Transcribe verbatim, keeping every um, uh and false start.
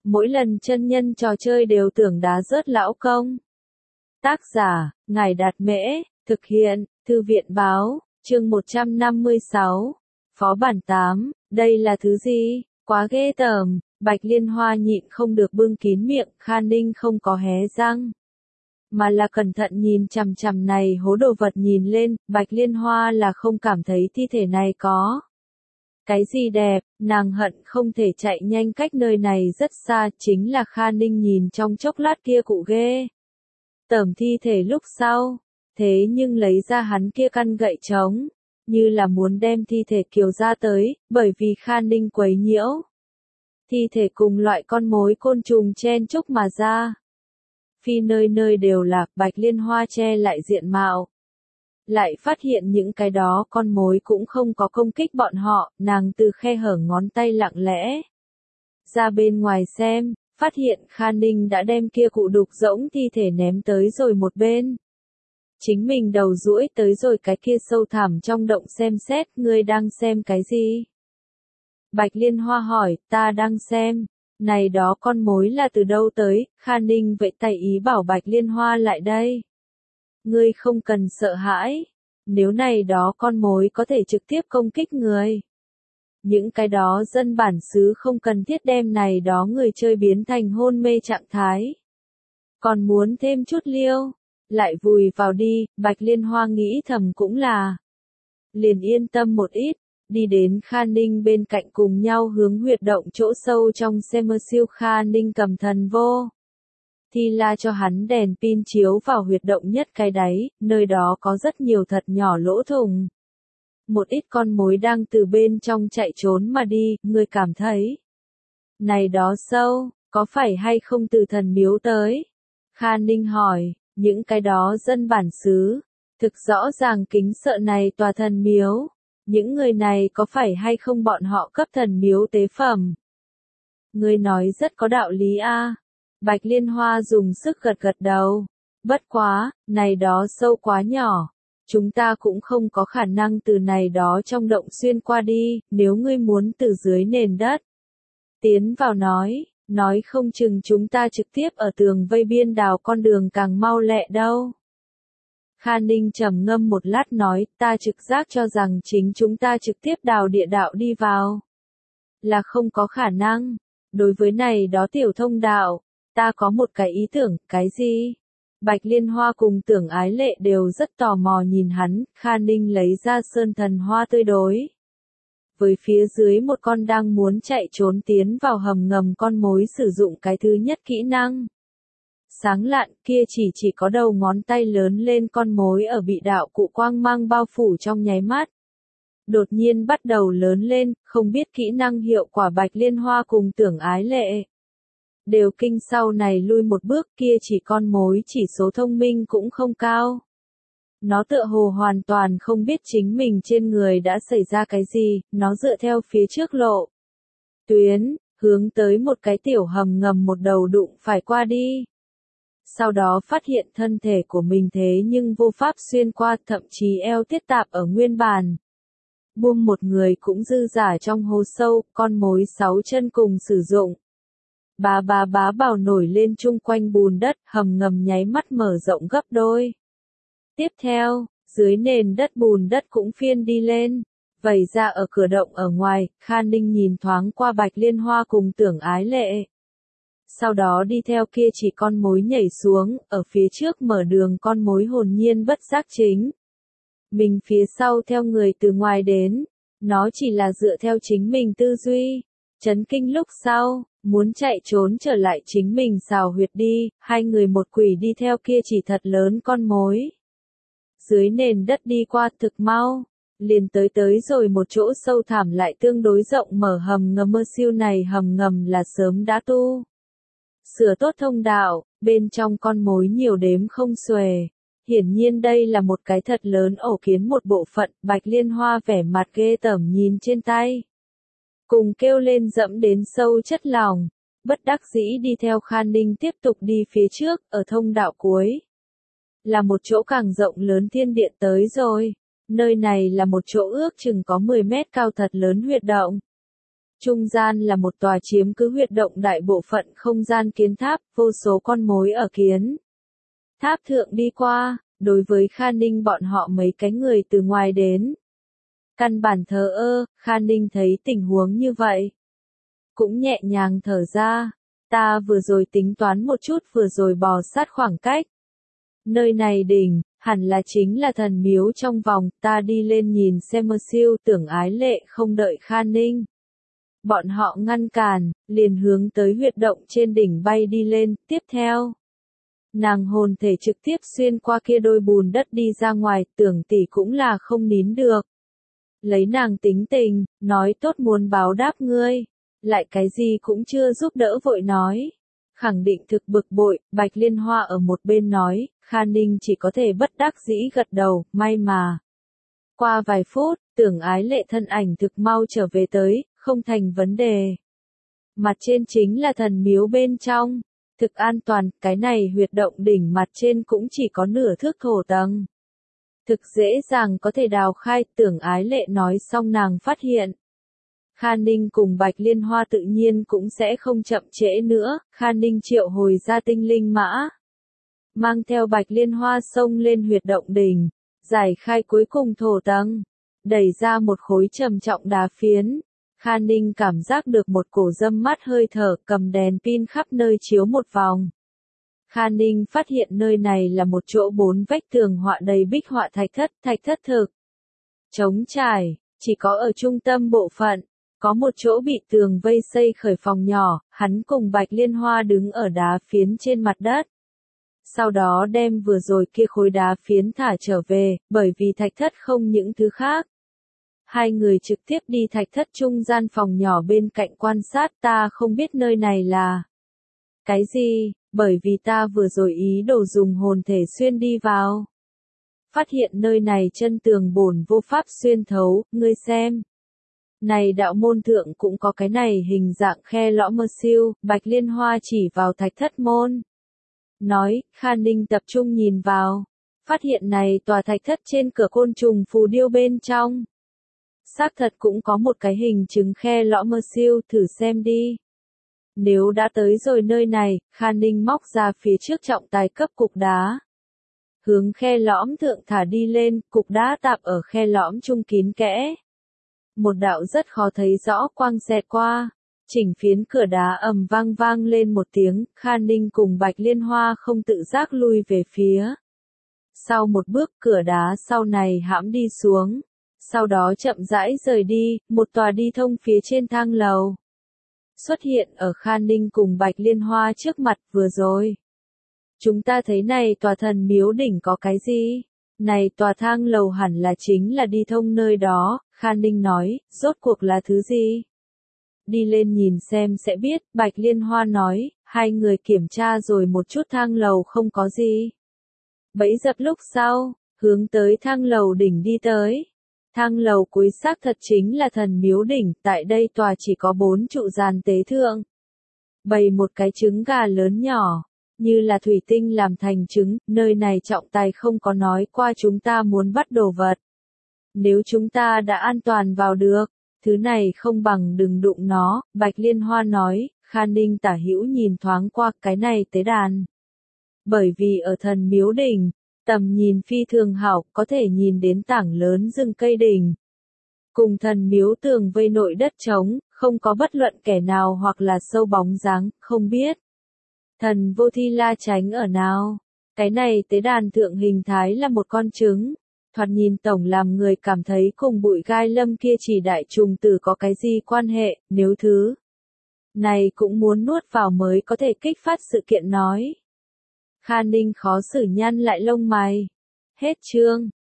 mỗi lần chân nhân trò chơi đều tưởng đá rớt lão công. Tác giả, Ngải Đạt Mễ, thực hiện, Thư viện Báo, chương một trăm năm mươi sáu, Phó bản tám, đây là thứ gì, quá ghê tởm, Bạch Liên Hoa nhịn không được bưng kín miệng, Kha Ninh không có hé răng. Mà là cẩn thận nhìn chằm chằm này hố đồ vật nhìn lên, Bạch Liên Hoa là không cảm thấy thi thể này có cái gì đẹp, nàng hận không thể chạy nhanh cách nơi này rất xa, chính là Kha Ninh nhìn trong chốc lát kia cụ ghê tởm thi thể lúc sau, thế nhưng lấy ra hắn kia căn gậy trống, như là muốn đem thi thể kiều ra tới, bởi vì Kha Ninh quấy nhiễu. Thi thể cùng loại con mối côn trùng chen chúc mà ra. Phi nơi nơi đều là, Bạch Liên Hoa che lại diện mạo. Lại phát hiện những cái đó con mối cũng không có công kích bọn họ, nàng từ khe hở ngón tay lặng lẽ ra bên ngoài xem, phát hiện Kha Ninh đã đem kia cụ đục rỗng thi thể ném tới rồi một bên. Chính mình đầu duỗi tới rồi cái kia sâu thẳm trong động xem xét, ngươi đang xem cái gì? Bạch Liên Hoa hỏi, ta đang xem, này đó con mối là từ đâu tới, Kha Ninh vậy tay ý bảo Bạch Liên Hoa lại đây. Ngươi không cần sợ hãi, nếu này đó con mối có thể trực tiếp công kích người. Những cái đó dân bản xứ không cần thiết đem này đó người chơi biến thành hôn mê trạng thái. Còn muốn thêm chút liêu, lại vùi vào đi, Bạch Liên Hoa nghĩ thầm cũng là. Liền yên tâm một ít, đi đến Kha Ninh bên cạnh cùng nhau hướng huyệt động chỗ sâu trong xem mơ siêu. Kha Ninh cầm thần vô. Thì la cho hắn đèn pin chiếu vào huyệt động nhất cái đáy, nơi đó có rất nhiều thật nhỏ lỗ thủng. Một ít con mối đang từ bên trong chạy trốn mà đi, người cảm thấy. Này đó sâu, có phải hay không từ thần miếu tới? Kha Ninh hỏi, những cái đó dân bản xứ, thực rõ ràng kính sợ này tòa thần miếu. Những người này có phải hay không bọn họ cấp thần miếu tế phẩm? Ngươi nói rất có đạo lý a. Bạch Liên Hoa dùng sức gật gật đầu. Bất quá, này đó sâu quá nhỏ. Chúng ta cũng không có khả năng từ này đó trong động xuyên qua đi, nếu ngươi muốn từ dưới nền đất. Tiến vào nói, nói không chừng chúng ta trực tiếp ở tường vây biên đào con đường càng mau lẹ đâu. Kha Ninh trầm ngâm một lát nói, ta trực giác cho rằng chính chúng ta trực tiếp đào địa đạo đi vào. Là không có khả năng. Đối với này đó tiểu thông đạo, ta có một cái ý tưởng, cái gì? Bạch Liên Hoa cùng Tưởng Ái Lệ đều rất tò mò nhìn hắn, Kha Ninh lấy ra sơn thần hoa tươi đối. Với phía dưới một con đang muốn chạy trốn tiến vào hầm ngầm con mối sử dụng cái thứ nhất kỹ năng. Sáng lạn kia chỉ chỉ có đầu ngón tay lớn lên con mối ở bị đạo cụ quang mang bao phủ trong nháy mắt. Đột nhiên bắt đầu lớn lên, không biết kỹ năng hiệu quả. Bạch Liên Hoa cùng Tưởng Ái Lệ đều kinh sau này lui một bước, kia chỉ con mối chỉ số thông minh cũng không cao. Nó tựa hồ hoàn toàn không biết chính mình trên người đã xảy ra cái gì, nó dựa theo phía trước lộ tuyến, hướng tới một cái tiểu hầm ngầm một đầu đụng phải qua đi. Sau đó phát hiện thân thể của mình thế nhưng vô pháp xuyên qua, thậm chí eo tiết tạp ở nguyên bàn. Buông một người cũng dư giả trong hố sâu, con mối sáu chân cùng sử dụng. Bá bá bá bào nổi lên chung quanh bùn đất, hầm ngầm nháy mắt mở rộng gấp đôi. Tiếp theo, dưới nền đất bùn đất cũng phiên đi lên, vẩy ra ở cửa động ở ngoài. Kha Ninh nhìn thoáng qua Bạch Liên Hoa cùng Tưởng Ái Lệ. Sau đó đi theo kia chỉ con mối nhảy xuống, ở phía trước mở đường con mối hồn nhiên bất giác chính. Mình phía sau theo người từ ngoài đến, nó chỉ là dựa theo chính mình tư duy. Chấn kinh lúc sau, muốn chạy trốn trở lại chính mình xào huyệt đi, hai người một quỷ đi theo kia chỉ thật lớn con mối. Dưới nền đất đi qua thực mau, liền tới tới rồi một chỗ sâu thẳm lại tương đối rộng mở hầm ngầm. Mơ siêu này hầm ngầm là sớm đã tu sửa tốt thông đạo, bên trong con mối nhiều đếm không xuể. Hiển nhiên đây là một cái thật lớn ổ kiến một bộ phận. Bạch Liên Hoa vẻ mặt ghê tởm nhìn trên tay, cùng kêu lên dẫm đến sâu chất lòng, bất đắc dĩ đi theo Kha Ninh tiếp tục đi phía trước, ở thông đạo cuối. Là một chỗ càng rộng lớn thiên điện tới rồi, nơi này là một chỗ ước chừng có mười mét cao thật lớn huyệt động. Trung gian là một tòa chiếm cứ huyệt động đại bộ phận không gian kiến tháp, vô số con mối ở kiến tháp thượng đi qua, đối với Kha Ninh bọn họ mấy cái người từ ngoài đến. Căn bản thờ ơ, Kha Ninh thấy tình huống như vậy. Cũng nhẹ nhàng thở ra, ta vừa rồi tính toán một chút vừa rồi bò sát khoảng cách. Nơi này đỉnh, hẳn là chính là thần miếu trong vòng, ta đi lên nhìn xem mơ siêu tưởng ái lệ không đợi Kha Ninh. Bọn họ ngăn cản, liền hướng tới huyệt động trên đỉnh bay đi lên, tiếp theo. Nàng hồn thể trực tiếp xuyên qua kia đôi bùn đất đi ra ngoài, tưởng tỷ cũng là không nín được. Lấy nàng tính tình, nói tốt muốn báo đáp ngươi, lại cái gì cũng chưa giúp đỡ vội nói. Khẳng định thực bực bội, Bạch Liên Hoa ở một bên nói, Kha Ninh chỉ có thể bất đắc dĩ gật đầu, may mà. Qua vài phút, tưởng ái lệ thân ảnh thực mau trở về tới, không thành vấn đề. Mặt trên chính là thần miếu bên trong. Thực an toàn, cái này huyệt động đỉnh mặt trên cũng chỉ có nửa thước thổ tầng. Thực dễ dàng có thể đào khai, tưởng ái lệ nói xong nàng phát hiện. Kha Ninh cùng Bạch Liên Hoa tự nhiên cũng sẽ không chậm trễ nữa, Kha Ninh triệu hồi ra tinh linh mã. Mang theo Bạch Liên Hoa xông lên huyệt động đỉnh, giải khai cuối cùng thổ tầng, đẩy ra một khối trầm trọng đá phiến. Kha Ninh cảm giác được một cổ dâm mát hơi thở, cầm đèn pin khắp nơi chiếu một vòng. Kha Ninh phát hiện nơi này là một chỗ bốn vách tường họa đầy bích họa thạch thất, thạch thất thực. Trống trải, chỉ có ở trung tâm bộ phận, có một chỗ bị tường vây xây khởi phòng nhỏ, hắn cùng Bạch Liên Hoa đứng ở đá phiến trên mặt đất. Sau đó đem vừa rồi kia khối đá phiến thả trở về, bởi vì thạch thất không những thứ khác. Hai người trực tiếp đi thạch thất trung gian phòng nhỏ bên cạnh quan sát, ta không biết nơi này là cái gì, bởi vì ta vừa rồi ý đồ dùng hồn thể xuyên đi vào. Phát hiện nơi này chân tường bổn vô pháp xuyên thấu, ngươi xem. Này đạo môn thượng cũng có cái này hình dạng khe lõm mơ siêu, Bạch Liên Hoa chỉ vào thạch thất môn. Nói, Kha Ninh tập trung nhìn vào. Phát hiện này tòa thạch thất trên cửa côn trùng phù điêu bên trong. Xác thật cũng có một cái hình chứng khe lõm mơ siêu, thử xem đi. Nếu đã tới rồi nơi này, Kha Ninh móc ra phía trước trọng tài cấp cục đá. Hướng khe lõm thượng thả đi lên, cục đá tạp ở khe lõm trung kín kẽ. Một đạo rất khó thấy rõ quang xẹt qua. Chỉnh phiến cửa đá ầm vang vang lên một tiếng, Kha Ninh cùng Bạch Liên Hoa không tự giác lui về phía. Sau một bước cửa đá sau này hãm đi xuống. Sau đó chậm rãi rời đi, một tòa đi thông phía trên thang lầu. Xuất hiện ở Kha Ninh cùng Bạch Liên Hoa trước mặt vừa rồi. Chúng ta thấy này tòa thần miếu đỉnh có cái gì? Này tòa thang lầu hẳn là chính là đi thông nơi đó, Kha Ninh nói, rốt cuộc là thứ gì? Đi lên nhìn xem sẽ biết, Bạch Liên Hoa nói, hai người kiểm tra rồi một chút thang lầu không có gì. Bẫy dập lúc sau, hướng tới thang lầu đỉnh đi tới. Thang lầu cuối xác thật chính là thần miếu đỉnh, tại đây tòa chỉ có bốn trụ giàn tế thượng. Bày một cái trứng gà lớn nhỏ, như là thủy tinh làm thành trứng, nơi này trọng tài không có nói qua chúng ta muốn bắt đồ vật. Nếu chúng ta đã an toàn vào được, thứ này không bằng đừng đụng nó, Bạch Liên Hoa nói, Kha Ninh tả hữu nhìn thoáng qua cái này tế đàn. Bởi vì ở thần miếu đỉnh, tầm nhìn phi thường hảo, có thể nhìn đến tảng lớn rừng cây đỉnh. Cùng thần miếu tường vây nội đất trống, không có bất luận kẻ nào hoặc là sâu bóng dáng, không biết. Thần vô thi la tránh ở nào? Cái này tế đàn thượng hình thái là một con trứng. Thoạt nhìn tổng làm người cảm thấy cùng bụi gai lâm kia chỉ đại trùng tử có cái gì quan hệ, nếu thứ này cũng muốn nuốt vào mới có thể kích phát sự kiện nói. Kha Ninh khó xử nhăn lại lông mày. Hết chương.